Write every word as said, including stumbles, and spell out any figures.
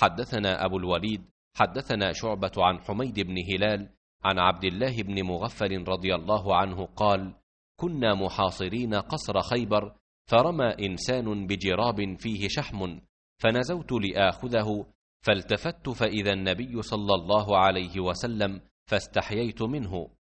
حدثنا أبو الوليد حدثنا شعبة عن حميد بن هلال عن عبد الله بن مغفل رضي الله عنه قال: كنا محاصرين قصر خيبر، فرمى إنسان بجراب فيه شحم، فنزوت لآخذه، فالتفت فإذا النبي صلى الله عليه وسلم، فاستحييت منه،